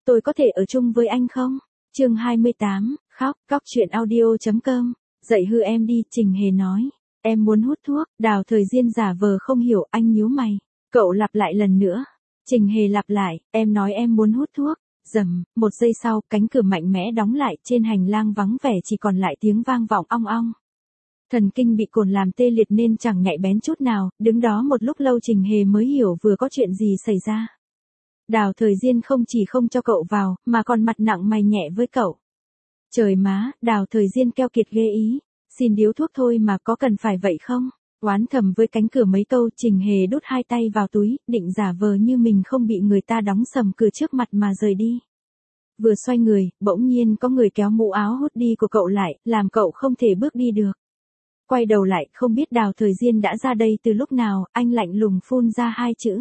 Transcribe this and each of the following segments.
tôi có thể ở chung với anh không? Chương 28, khóc, cóc.audio.com. Dậy hư em đi, Trình Hề nói. Em muốn hút thuốc, Đào Thời Diên giả vờ không hiểu, anh nhíu mày. Cậu lặp lại lần nữa. Trình Hề lặp lại, em nói em muốn hút thuốc. Rầm, một giây sau, cánh cửa mạnh mẽ đóng lại, trên hành lang vắng vẻ chỉ còn lại tiếng vang vọng ong ong. Thần kinh bị cồn làm tê liệt nên chẳng nhạy bén chút nào, đứng đó một lúc lâu Trình Hề mới hiểu vừa có chuyện gì xảy ra. Đào Thời Diên không chỉ không cho cậu vào, mà còn mặt nặng mày nhẹ với cậu. Trời má, Đào Thời Diên keo kiệt ghê ý. Xin điếu thuốc thôi mà có cần phải vậy không? Oán thầm với cánh cửa mấy câu, Trình Hề đút hai tay vào túi, định giả vờ như mình không bị người ta đóng sầm cửa trước mặt mà rời đi. Vừa xoay người, bỗng nhiên có người kéo mũ áo hút đi của cậu lại, làm cậu không thể bước đi được. Quay đầu lại, không biết Đào Thời Diên đã ra đây từ lúc nào, anh lạnh lùng phun ra hai chữ.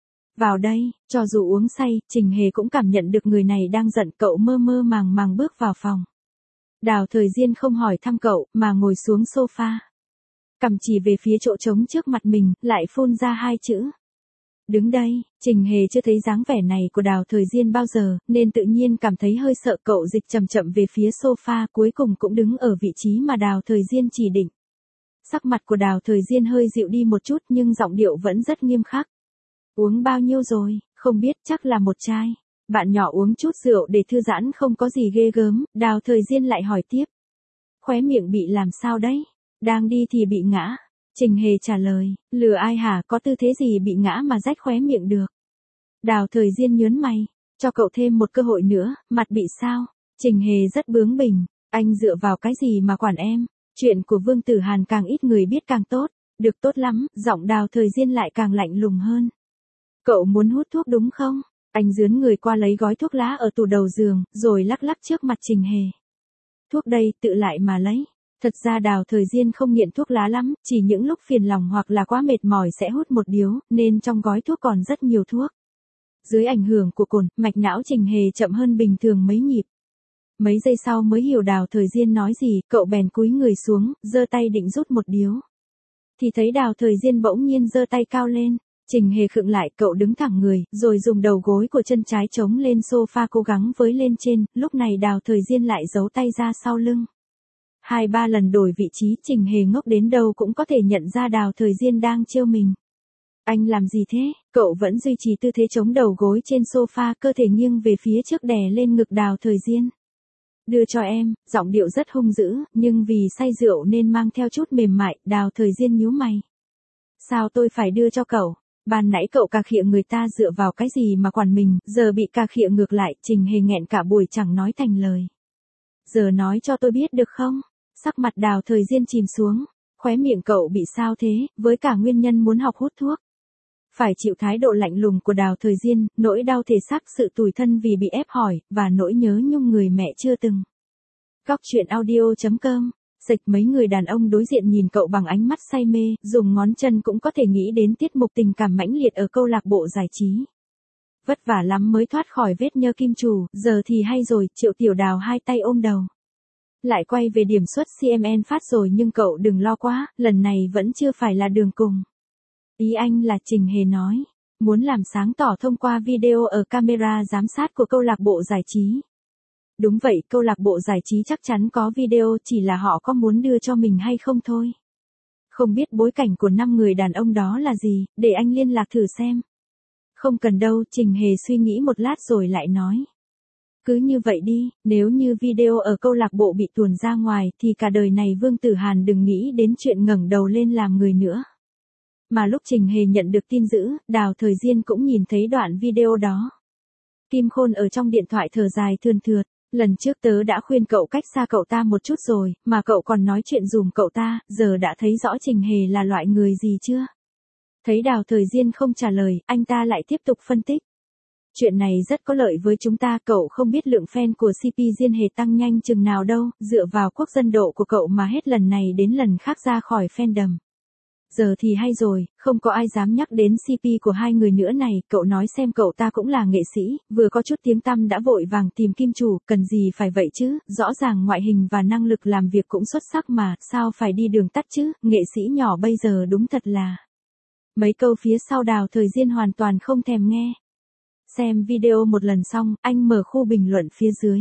Vào đây, cho dù uống say, Trình Hề cũng cảm nhận được người này đang giận, cậu mơ mơ màng màng bước vào phòng. Đào Thời Diên không hỏi thăm cậu, mà ngồi xuống sofa. Cầm chỉ về phía chỗ trống trước mặt mình, lại phun ra hai chữ. Đứng đây, Trình Hề chưa thấy dáng vẻ này của Đào Thời Diên bao giờ, nên tự nhiên cảm thấy hơi sợ, cậu dịch chậm chậm về phía sofa, cuối cùng cũng đứng ở vị trí mà Đào Thời Diên chỉ định. Sắc mặt của Đào Thời Diên hơi dịu đi một chút nhưng giọng điệu vẫn rất nghiêm khắc. Uống bao nhiêu rồi, không biết, chắc là một chai. Bạn nhỏ uống chút rượu để thư giãn không có gì ghê gớm, Đào Thời Diên lại hỏi tiếp. Khóe miệng bị làm sao đấy? Đang đi thì bị ngã. Trình Hề trả lời, lừa ai hả, có tư thế gì bị ngã mà rách khóe miệng được. Đào Thời Diên nhớn mày, cho cậu thêm một cơ hội nữa, mặt bị sao? Trình Hề rất bướng bỉnh, anh dựa vào cái gì mà quản em? Chuyện của Vương Tử Hàn càng ít người biết càng tốt. Được, tốt lắm, giọng Đào Thời Diên lại càng lạnh lùng hơn. Cậu muốn hút thuốc đúng không? Anh dướn người qua lấy gói thuốc lá ở tủ đầu giường, rồi lắc lắc trước mặt Trình Hề. Thuốc đây, tự lại mà lấy. Thật ra Đào Thời Diên không nghiện thuốc lá lắm, chỉ những lúc phiền lòng hoặc là quá mệt mỏi sẽ hút một điếu, nên trong gói thuốc còn rất nhiều thuốc. Dưới ảnh hưởng của cồn, mạch não Trình Hề chậm hơn bình thường mấy nhịp. Mấy giây sau mới hiểu Đào Thời Diên nói gì, cậu bèn cúi người xuống, giơ tay định rút một điếu. Thì thấy Đào Thời Diên bỗng nhiên giơ tay cao lên. Trình Hề khựng lại, cậu đứng thẳng người, rồi dùng đầu gối của chân trái chống lên sofa cố gắng với lên trên, lúc này Đào Thời Diên lại giấu tay ra sau lưng. 2-3 lần đổi vị trí, Trình Hề ngốc đến đâu cũng có thể nhận ra Đào Thời Diên đang trêu mình. Anh làm gì thế? Cậu vẫn duy trì tư thế chống đầu gối trên sofa, cơ thể nghiêng về phía trước đè lên ngực Đào Thời Diên. Đưa cho em, giọng điệu rất hung dữ, nhưng vì say rượu nên mang theo chút mềm mại, Đào Thời Diên nhíu mày. Sao tôi phải đưa cho cậu? Ban nãy cậu cà khịa người ta dựa vào cái gì mà quản mình, giờ bị cà khịa ngược lại, Trình Hề nghẹn cả buổi chẳng nói thành lời. Giờ nói cho tôi biết được không? Sắc mặt Đào Thời Diên chìm xuống, khóe miệng cậu bị sao thế, với cả nguyên nhân muốn học hút thuốc. Phải chịu thái độ lạnh lùng của Đào Thời Diên, nỗi đau thể xác, sự tủi thân vì bị ép hỏi, và nỗi nhớ nhung người mẹ chưa từng. Cóc.audio.com. Dịch, mấy người đàn ông đối diện nhìn cậu bằng ánh mắt say mê, dùng ngón chân cũng có thể nghĩ đến tiết mục tình cảm mãnh liệt ở câu lạc bộ giải trí. Vất vả lắm mới thoát khỏi vết nhơ kim chủ, giờ thì hay rồi, Triệu Tiểu Đào hai tay ôm đầu. Lại quay về điểm suất CMN phát rồi, nhưng cậu đừng lo quá, lần này vẫn chưa phải là đường cùng. Ý anh là, Trình Hề nói, muốn làm sáng tỏ thông qua video ở camera giám sát của câu lạc bộ giải trí. Đúng vậy, câu lạc bộ giải trí chắc chắn có video, chỉ là họ có muốn đưa cho mình hay không thôi. Không biết bối cảnh của 5 người đàn ông đó là gì, để anh liên lạc thử xem. Không cần đâu, Trình Hề suy nghĩ một lát rồi lại nói. Cứ như vậy đi, nếu như video ở câu lạc bộ bị tuồn ra ngoài thì cả đời này Vương Tử Hàn đừng nghĩ đến chuyện ngẩng đầu lên làm người nữa. Mà lúc Trình Hề nhận được tin dữ, Đào Thời Diên cũng nhìn thấy đoạn video đó. Kim Khôn ở trong điện thoại thở dài thườn thượt. Lần trước tớ đã khuyên cậu cách xa cậu ta một chút rồi, mà cậu còn nói chuyện dùm cậu ta, giờ đã thấy rõ Trình Hề là loại người gì chưa? Thấy Đào Thời Diên không trả lời, anh ta lại tiếp tục phân tích. Chuyện này rất có lợi với chúng ta, cậu không biết lượng fan của CP Diên Hề tăng nhanh chừng nào đâu, dựa vào quốc dân độ của cậu mà hết lần này đến lần khác ra khỏi fandom. Giờ thì hay rồi, không có ai dám nhắc đến CP của hai người nữa này, cậu nói xem, cậu ta cũng là nghệ sĩ, vừa có chút tiếng tăm đã vội vàng tìm kim chủ, cần gì phải vậy chứ, rõ ràng ngoại hình và năng lực làm việc cũng xuất sắc mà, sao phải đi đường tắt chứ, nghệ sĩ nhỏ bây giờ đúng thật là. Mấy câu phía sau Đào Thời Diên hoàn toàn không thèm nghe. Xem video một lần xong, anh mở khu bình luận phía dưới.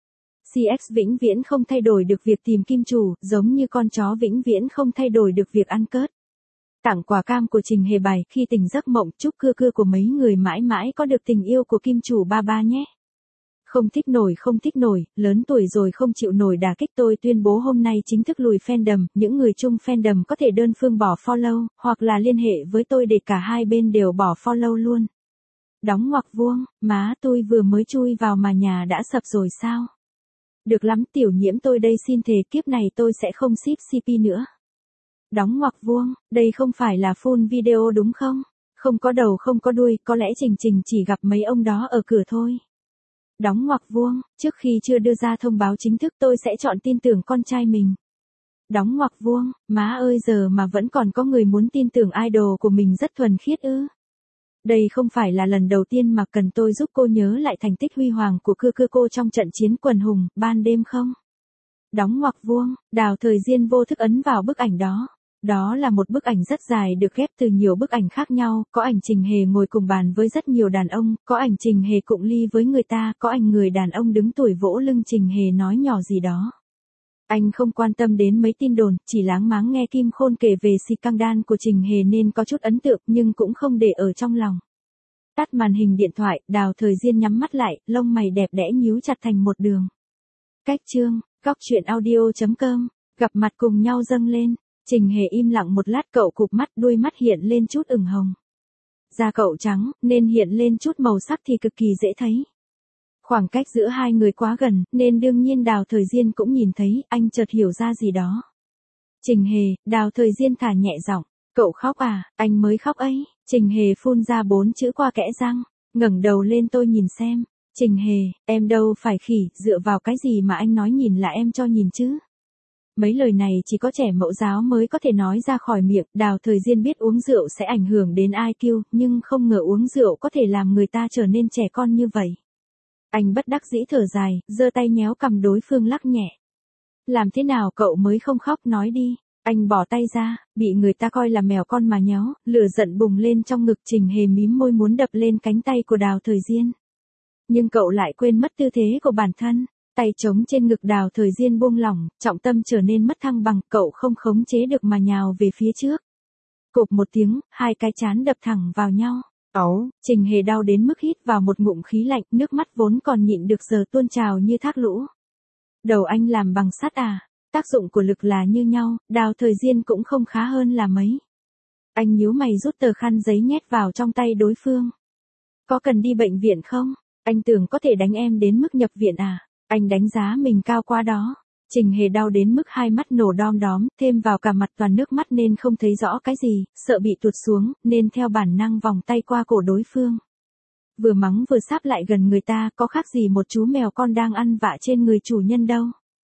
CX vĩnh viễn không thay đổi được việc tìm kim chủ, giống như con chó vĩnh viễn không thay đổi được việc ăn cớt. Tặng quà cam của Trình Hề bày, khi tỉnh giấc mộng, chúc cưa cưa của mấy người mãi mãi có được tình yêu của kim chủ ba ba nhé. Không thích nổi, lớn tuổi rồi không chịu nổi đả kích, tôi tuyên bố hôm nay chính thức lùi fandom, những người chung fandom có thể đơn phương bỏ follow, hoặc là liên hệ với tôi để cả hai bên đều bỏ follow luôn. Đóng ngoặc vuông, má tôi vừa mới chui vào mà nhà đã sập rồi sao? Được lắm tiểu nhiễm, tôi đây xin thề kiếp này tôi sẽ không ship CP nữa. Đóng ngoặc vuông, đây không phải là full video đúng không? Không có đầu không có đuôi, có lẽ Trình chỉ gặp mấy ông đó ở cửa thôi. Đóng ngoặc vuông, trước khi chưa đưa ra thông báo chính thức tôi sẽ chọn tin tưởng con trai mình. Đóng ngoặc vuông, má ơi giờ mà vẫn còn có người muốn tin tưởng idol của mình rất thuần khiết ư. Đây không phải là lần đầu tiên mà cần tôi giúp cô nhớ lại thành tích huy hoàng của cưa cô trong trận chiến quần hùng, ban đêm không? Đóng ngoặc vuông, Đào Thời Diên vô thức ấn vào bức ảnh đó. Đó là một bức ảnh rất dài được ghép từ nhiều bức ảnh khác nhau, có ảnh Trình Hề ngồi cùng bàn với rất nhiều đàn ông, có ảnh Trình Hề cụng ly với người ta, có ảnh người đàn ông đứng tuổi vỗ lưng Trình Hề nói nhỏ gì đó. Anh không quan tâm đến mấy tin đồn, chỉ láng máng nghe Kim Khôn kể về scandal của Trình Hề nên có chút ấn tượng nhưng cũng không để ở trong lòng. Tắt màn hình điện thoại, Đào Thời Diên nhắm mắt lại, lông mày đẹp đẽ nhíu chặt thành một đường. Cách chương, goctruyện.audio.com, gặp mặt cùng nhau dâng lên. Trình Hề im lặng một lát, cậu cụp mắt, đuôi mắt hiện lên chút ửng hồng. Da cậu trắng, nên hiện lên chút màu sắc thì cực kỳ dễ thấy. Khoảng cách giữa hai người quá gần, nên đương nhiên Đào Thời Diên cũng nhìn thấy, anh chợt hiểu ra gì đó. Trình Hề, Đào Thời Diên thả nhẹ giọng, cậu khóc à, anh mới khóc ấy. Trình Hề phun ra 4 chữ qua kẽ răng, ngẩng đầu lên tôi nhìn xem. Trình Hề, em đâu phải khỉ, dựa vào cái gì mà anh nói nhìn là em cho nhìn chứ? Mấy lời này chỉ có trẻ mẫu giáo mới có thể nói ra khỏi miệng. Đào Thời Diên biết uống rượu sẽ ảnh hưởng đến IQ, nhưng không ngờ uống rượu có thể làm người ta trở nên trẻ con như vậy. Anh bất đắc dĩ thở dài, giơ tay nhéo cằm đối phương lắc nhẹ. Làm thế nào cậu mới không khóc, nói đi. Anh bỏ tay ra, bị người ta coi là mèo con mà nhéo, lửa giận bùng lên trong ngực. Trình Hề mím môi muốn đập lên cánh tay của Đào Thời Diên. Nhưng cậu lại quên mất tư thế của bản thân. Tay trống trên ngực, Đào Thời Diên buông lỏng, trọng tâm trở nên mất thăng bằng, cậu không khống chế được mà nhào về phía trước. Cộp một tiếng, hai cái trán đập thẳng vào nhau. Trình Hề đau đến mức hít vào một ngụm khí lạnh, nước mắt vốn còn nhịn được giờ tuôn trào như thác lũ. Đầu anh làm bằng sắt à? Tác dụng của lực là như nhau, Đào Thời Diên cũng không khá hơn là mấy. Anh nhíu mày rút tờ khăn giấy nhét vào trong tay đối phương. Có cần đi bệnh viện không? Anh tưởng có thể đánh em đến mức nhập viện à? Anh đánh giá mình cao quá đó. Trình Hề đau đến mức hai mắt nổ đom đóm, thêm vào cả mặt toàn nước mắt nên không thấy rõ cái gì, sợ bị tuột xuống, nên theo bản năng vòng tay qua cổ đối phương. Vừa mắng vừa sáp lại gần người ta, có khác gì một chú mèo con đang ăn vạ trên người chủ nhân đâu.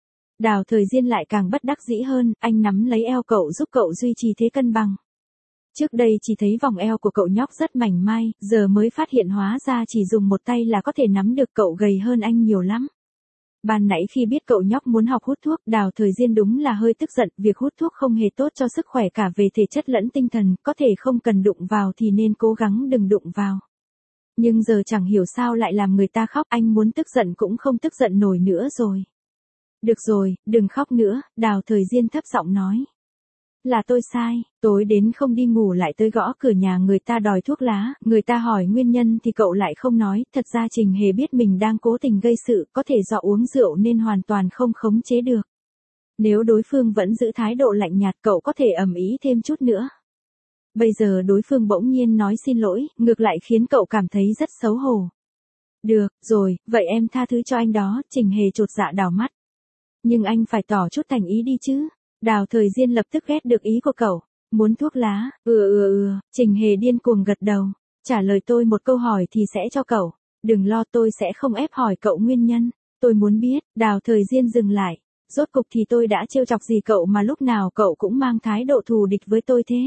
Đào Thời Diên lại càng bất đắc dĩ hơn, anh nắm lấy eo cậu giúp cậu duy trì thế cân bằng. Trước đây chỉ thấy vòng eo của cậu nhóc rất mảnh mai, giờ mới phát hiện hóa ra chỉ dùng một tay là có thể nắm được, cậu gầy hơn anh nhiều lắm. Ban nãy khi biết cậu nhóc muốn học hút thuốc, Đào Thời Diên đúng là hơi tức giận, việc hút thuốc không hề tốt cho sức khỏe cả về thể chất lẫn tinh thần, có thể không cần đụng vào thì nên cố gắng đừng đụng vào. Nhưng giờ chẳng hiểu sao lại làm người ta khóc, anh muốn tức giận cũng không tức giận nổi nữa rồi. Được rồi, đừng khóc nữa, Đào Thời Diên thấp giọng nói. Là tôi sai, tối đến không đi ngủ lại tới gõ cửa nhà người ta đòi thuốc lá, người ta hỏi nguyên nhân thì cậu lại không nói, thật ra Trình Hề biết mình đang cố tình gây sự, có thể do uống rượu nên hoàn toàn không khống chế được. Nếu đối phương vẫn giữ thái độ lạnh nhạt cậu có thể ầm ĩ thêm chút nữa. Bây giờ đối phương bỗng nhiên nói xin lỗi, ngược lại khiến cậu cảm thấy rất xấu hổ. Được, rồi, vậy em tha thứ cho anh đó, Trình Hề chột dạ đảo mắt. Nhưng anh phải tỏ chút thành ý đi chứ. Đào Thời Diên lập tức ghét được ý của cậu. Muốn thuốc lá? Trình Hề điên cuồng gật đầu. Trả lời tôi một câu hỏi thì sẽ cho cậu. Đừng lo, tôi sẽ không ép hỏi cậu nguyên nhân. Tôi muốn biết. Đào Thời Diên dừng lại. Rốt cục thì tôi đã trêu chọc gì cậu mà lúc nào cậu cũng mang thái độ thù địch với tôi thế?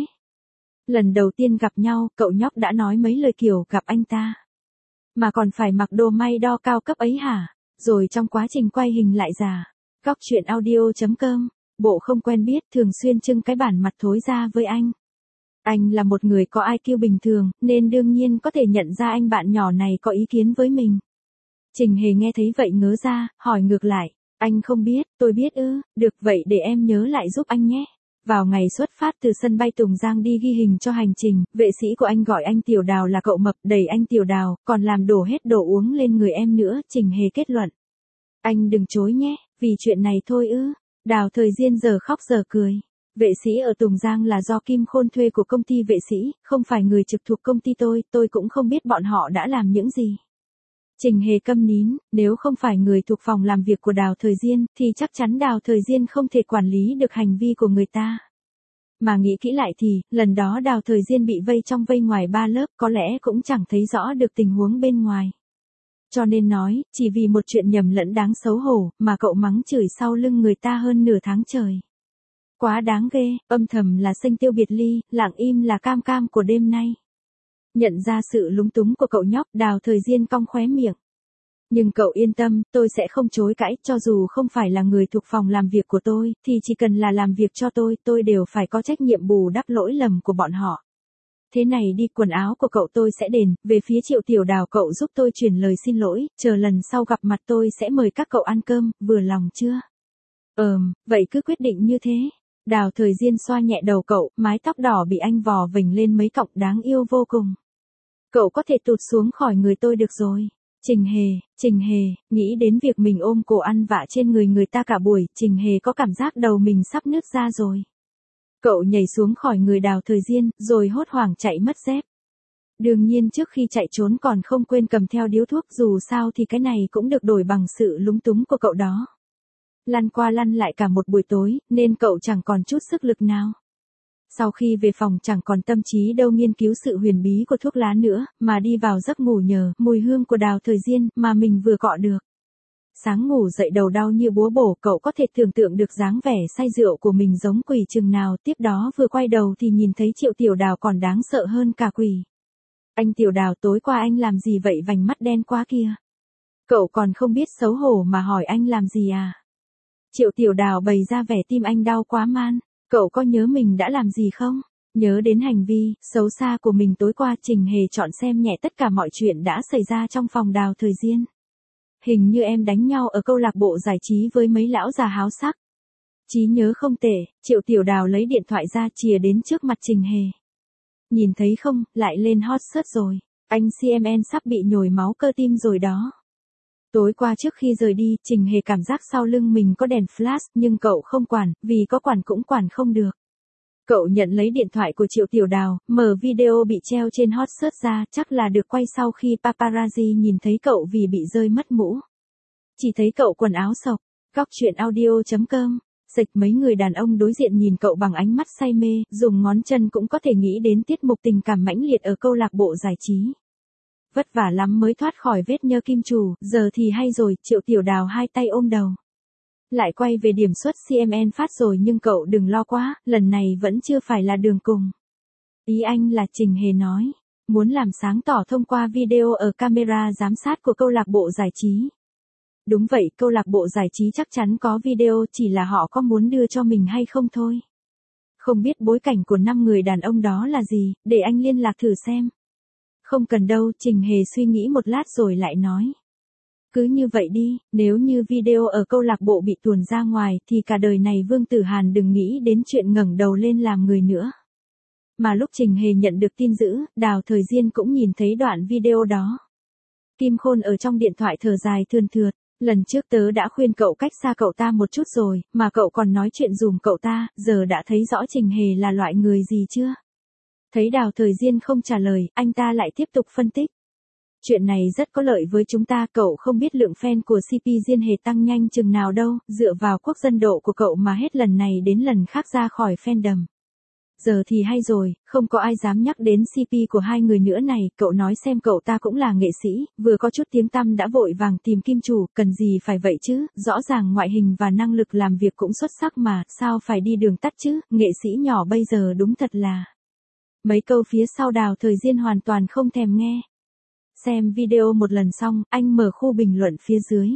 Lần đầu tiên gặp nhau, cậu nhóc đã nói mấy lời kiểu gặp anh ta. Mà còn phải mặc đồ may đo cao cấp ấy hả? Rồi trong quá trình quay hình lại giả. Goctruyện.audio.com, bộ không quen biết thường xuyên trưng cái bản mặt thối ra với anh. Anh là một người có IQ bình thường, nên đương nhiên có thể nhận ra anh bạn nhỏ này có ý kiến với mình. Trình Hề nghe thấy vậy ngớ ra, hỏi ngược lại. Anh không biết, tôi biết ư, được vậy để em nhớ lại giúp anh nhé. Vào ngày xuất phát từ sân bay Tùng Giang đi ghi hình cho hành trình, vệ sĩ của anh gọi anh Tiểu Đào là cậu mập, đẩy anh Tiểu Đào, còn làm đổ hết đồ uống lên người em nữa, Trình Hề kết luận. Anh đừng chối nhé, vì chuyện này thôi ư. Đào Thời Diên giờ khóc giờ cười. Vệ sĩ ở Tùng Giang là do Kim Khôn thuê của công ty vệ sĩ, không phải người trực thuộc công ty tôi cũng không biết bọn họ đã làm những gì. Trình Hề câm nín, nếu không phải người thuộc phòng làm việc của Đào Thời Diên, thì chắc chắn Đào Thời Diên không thể quản lý được hành vi của người ta. Mà nghĩ kỹ lại thì, lần đó Đào Thời Diên bị vây trong vây ngoài 3 lớp có lẽ cũng chẳng thấy rõ được tình huống bên ngoài. Cho nên nói, chỉ vì một chuyện nhầm lẫn đáng xấu hổ, mà cậu mắng chửi sau lưng người ta hơn nửa tháng trời. Quá đáng ghê, âm thầm là xanh tiêu biệt ly, lặng im là cam cam của đêm nay. Nhận ra sự lúng túng của cậu nhóc, Đào Thời Diên cong khóe miệng. Nhưng cậu yên tâm, tôi sẽ không chối cãi, cho dù không phải là người thuộc phòng làm việc của tôi, thì chỉ cần là làm việc cho tôi đều phải có trách nhiệm bù đắp lỗi lầm của bọn họ. Thế này đi, quần áo của cậu tôi sẽ đền, về phía Triệu Tiểu Đào cậu giúp tôi truyền lời xin lỗi, chờ lần sau gặp mặt tôi sẽ mời các cậu ăn cơm, vừa lòng chưa? Vậy cứ quyết định như thế. Đào Thời Diên xoa nhẹ đầu cậu, mái tóc đỏ bị anh vò vểnh lên mấy cọng đáng yêu vô cùng. Cậu có thể tụt xuống khỏi người tôi được rồi. Trình Hề, nghĩ đến việc mình ôm cổ ăn vạ trên người ta cả buổi, Trình Hề có cảm giác đầu mình sắp nứt ra rồi. Cậu nhảy xuống khỏi người Đào Thời Diên, rồi hốt hoảng chạy mất dép. Đương nhiên trước khi chạy trốn còn không quên cầm theo điếu thuốc, dù sao thì cái này cũng được đổi bằng sự lúng túng của cậu đó. Lăn qua lăn lại cả một buổi tối, nên cậu chẳng còn chút sức lực nào. Sau khi về phòng chẳng còn tâm trí đâu nghiên cứu sự huyền bí của thuốc lá nữa, mà đi vào giấc ngủ nhờ mùi hương của Đào Thời Diên mà mình vừa cọ được. Sáng ngủ dậy đầu đau như búa bổ, cậu có thể tưởng tượng được dáng vẻ say rượu của mình giống quỷ chừng nào, tiếp đó vừa quay đầu thì nhìn thấy Triệu Tiểu Đào còn đáng sợ hơn cả quỷ. Anh Tiểu Đào, tối qua anh làm gì vậy, vành mắt đen quá kìa. Cậu còn không biết xấu hổ mà hỏi anh làm gì à? Triệu Tiểu Đào bày ra vẻ tim anh đau quá man. Cậu có nhớ mình đã làm gì không? Nhớ đến hành vi xấu xa của mình tối qua, Trình Hề chọn xem nhẹ tất cả mọi chuyện đã xảy ra trong phòng Đào Thời Diên. Hình như em đánh nhau ở câu lạc bộ giải trí với mấy lão già háo sắc. Trí nhớ không tệ, Triệu Tiểu Đào lấy điện thoại ra chìa đến trước mặt Trình Hề. Nhìn thấy không, lại lên hot search rồi. Anh CMN sắp bị nhồi máu cơ tim rồi đó. Tối qua trước khi rời đi, Trình Hề cảm giác sau lưng mình có đèn flash, nhưng cậu không quản, vì có quản cũng quản không được. Cậu nhận lấy điện thoại của Triệu Tiểu Đào, mở video bị treo trên hot search ra, chắc là được quay sau khi paparazzi nhìn thấy cậu vì bị rơi mất mũ. Chỉ thấy cậu quần áo xộc. Góc truyện audio.com. Dịch mấy người đàn ông đối diện nhìn cậu bằng ánh mắt say mê, dùng ngón chân cũng có thể nghĩ đến tiết mục tình cảm mãnh liệt ở câu lạc bộ giải trí. Vất vả lắm mới thoát khỏi vết nhơ kim chủ, giờ thì hay rồi, Triệu Tiểu Đào hai tay ôm đầu. Lại quay về điểm xuất CMN phát rồi, nhưng cậu đừng lo quá, lần này vẫn chưa phải là đường cùng. Ý anh là, Trình Hề nói, muốn làm sáng tỏ thông qua video ở camera giám sát của câu lạc bộ giải trí. Đúng vậy, câu lạc bộ giải trí chắc chắn có video, chỉ là họ có muốn đưa cho mình hay không thôi. Không biết bối cảnh của 5 người đàn ông đó là gì, để anh liên lạc thử xem. Không cần đâu, Trình Hề suy nghĩ một lát rồi lại nói. Cứ như vậy đi, nếu như video ở câu lạc bộ bị tuồn ra ngoài thì cả đời này Vương Tử Hàn đừng nghĩ đến chuyện ngẩng đầu lên làm người nữa. Mà lúc Trình Hề nhận được tin dữ, Đào Thời Diên cũng nhìn thấy đoạn video đó. Kim Khôn ở trong điện thoại thở dài thườn thượt. Lần trước tớ đã khuyên cậu cách xa cậu ta một chút rồi, mà cậu còn nói chuyện dùm cậu ta, giờ đã thấy rõ Trình Hề là loại người gì chưa? Thấy Đào Thời Diên không trả lời, anh ta lại tiếp tục phân tích. Chuyện này rất có lợi với chúng ta, cậu không biết lượng fan của CP Diên Hề tăng nhanh chừng nào đâu, dựa vào quốc dân độ của cậu mà hết lần này đến lần khác ra khỏi fandom. Giờ thì hay rồi, không có ai dám nhắc đến CP của hai người nữa này, cậu nói xem, cậu ta cũng là nghệ sĩ, vừa có chút tiếng tăm đã vội vàng tìm kim chủ, cần gì phải vậy chứ, rõ ràng ngoại hình và năng lực làm việc cũng xuất sắc mà, sao phải đi đường tắt chứ, nghệ sĩ nhỏ bây giờ đúng thật là. Mấy câu phía sau Đào Thời Diên hoàn toàn không thèm nghe. Xem video một lần xong, anh mở khu bình luận phía dưới.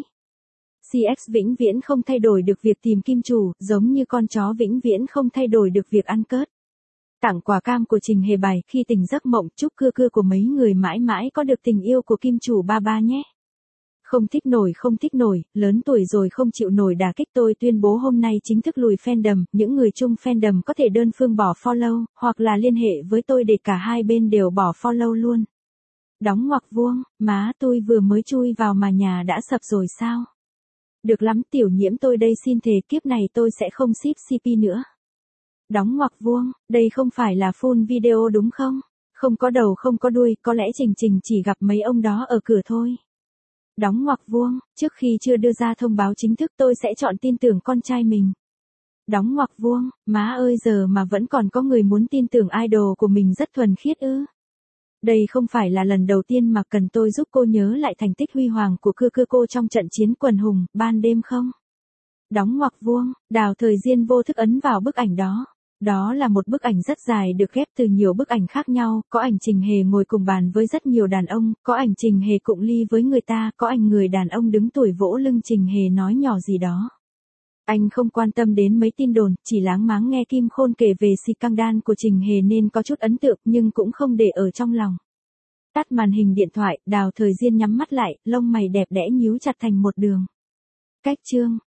CX vĩnh viễn không thay đổi được việc tìm kim chủ, giống như con chó vĩnh viễn không thay đổi được việc ăn cớt. Tặng quà cam của Trình Hề bài khi tỉnh giấc mộng, chúc cưa cưa của mấy người mãi mãi có được tình yêu của kim chủ ba ba nhé. Không thích nổi, lớn tuổi rồi không chịu nổi đả kích, tôi tuyên bố hôm nay chính thức lùi fandom, những người chung fandom có thể đơn phương bỏ follow, hoặc là liên hệ với tôi để cả hai bên đều bỏ follow luôn. Đóng ngoặc vuông, má tôi vừa mới chui vào mà nhà đã sập rồi sao? Được lắm tiểu nhiễm, tôi đây xin thề kiếp này tôi sẽ không ship CP nữa. Đóng ngoặc vuông, đây không phải là full video đúng không? Không có đầu không có đuôi, có lẽ Trình Trình chỉ gặp mấy ông đó ở cửa thôi. Đóng ngoặc vuông, trước khi chưa đưa ra thông báo chính thức tôi sẽ chọn tin tưởng con trai mình. Đóng ngoặc vuông, má ơi giờ mà vẫn còn có người muốn tin tưởng idol của mình rất thuần khiết ư. Đây không phải là lần đầu tiên mà cần tôi giúp cô nhớ lại thành tích huy hoàng của cưa cưa cô trong trận chiến quần hùng, ban đêm không? Đóng ngoặc vuông, Đào Thời Diên vô thức ấn vào bức ảnh đó. Đó là một bức ảnh rất dài được ghép từ nhiều bức ảnh khác nhau, có ảnh Trình Hề ngồi cùng bàn với rất nhiều đàn ông, có ảnh Trình Hề cụng ly với người ta, có ảnh người đàn ông đứng tuổi vỗ lưng Trình Hề nói nhỏ gì đó. Anh không quan tâm đến mấy tin đồn, chỉ láng máng nghe Kim Khôn kể về scandal của Trình Hề nên có chút ấn tượng nhưng cũng không để ở trong lòng. Tắt màn hình điện thoại, Đào Thời Diên nhắm mắt lại, lông mày đẹp đẽ nhíu chặt thành một đường. Cách chương